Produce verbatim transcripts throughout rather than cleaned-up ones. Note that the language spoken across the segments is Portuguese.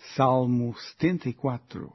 Salmo setenta e quatro.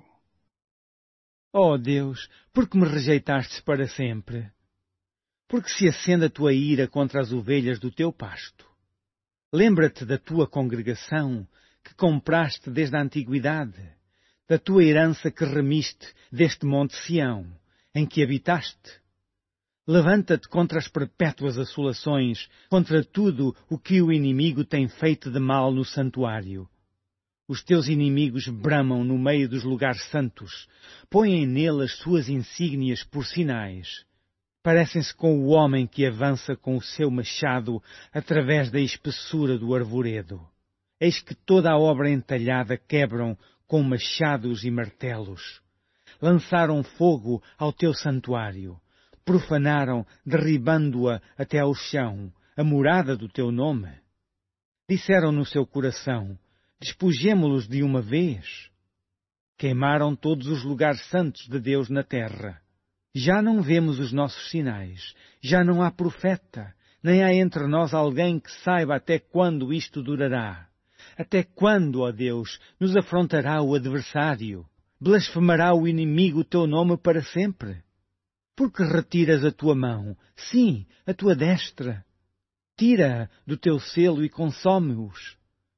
Ó Deus, por que me rejeitastes para sempre? Porque se acende a tua ira contra as ovelhas do teu pasto. Lembra-te da tua congregação, que compraste desde a antiguidade, da tua herança que remiste deste monte Sião, em que habitaste. Levanta-te contra as perpétuas assolações, contra tudo o que o inimigo tem feito de mal no santuário. Os teus inimigos bramam no meio dos lugares santos, põem nele as suas insígnias por sinais. Parecem-se com o homem que avança com o seu machado através da espessura do arvoredo. Eis que toda a obra entalhada quebram com machados e martelos. Lançaram fogo ao teu santuário, profanaram, derribando-a até ao chão, a morada do teu nome. Disseram no seu coração: despojemo-los de uma vez. Queimaram todos os lugares santos de Deus na terra. Já não vemos os nossos sinais, já não há profeta, nem há entre nós alguém que saiba até quando isto durará. Até quando, ó Deus, nos afrontará o adversário? Blasfemará o inimigo o teu nome para sempre? Porque retiras a tua mão, sim, a tua destra. Tira-a do teu selo e consome-os.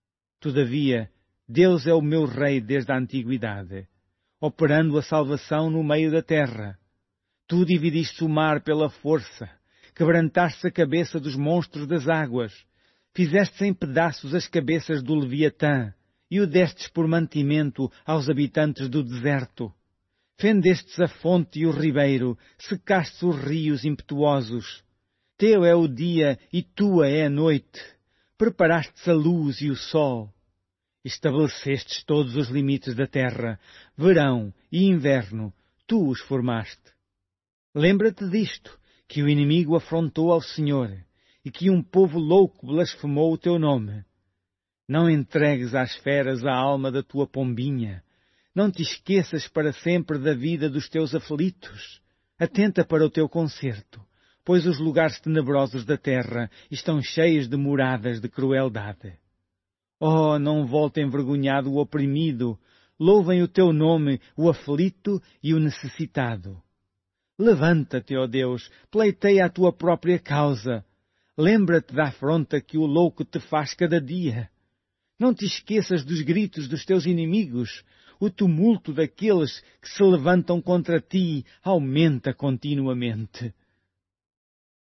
Todavia, Deus é o meu Rei desde a antiguidade, operando a salvação no meio da terra. Tu dividiste o mar pela força, quebrantaste a cabeça dos monstros das águas, fizeste em pedaços as cabeças do Leviatã e o destes por mantimento aos habitantes do deserto. Fendestes a fonte e o ribeiro, secaste os rios impetuosos. Teu é o dia e tua é a noite. Preparastes a luz e o sol. Estabelecestes todos os limites da terra, verão e inverno, tu os formaste. Lembra-te disto, que o inimigo afrontou ao Senhor, e que um povo louco blasfemou o teu nome. Não entregues às feras a alma da tua pombinha, não te esqueças para sempre da vida dos teus aflitos. Atenta para o teu conserto, pois os lugares tenebrosos da terra estão cheios de moradas de crueldade. Oh, não volte envergonhado o oprimido, louvem o teu nome o aflito e o necessitado. Levanta-te, ó Deus, pleiteia a tua própria causa. Lembra-te da afronta que o louco te faz cada dia. Não te esqueças dos gritos dos teus inimigos. O tumulto daqueles que se levantam contra ti aumenta continuamente.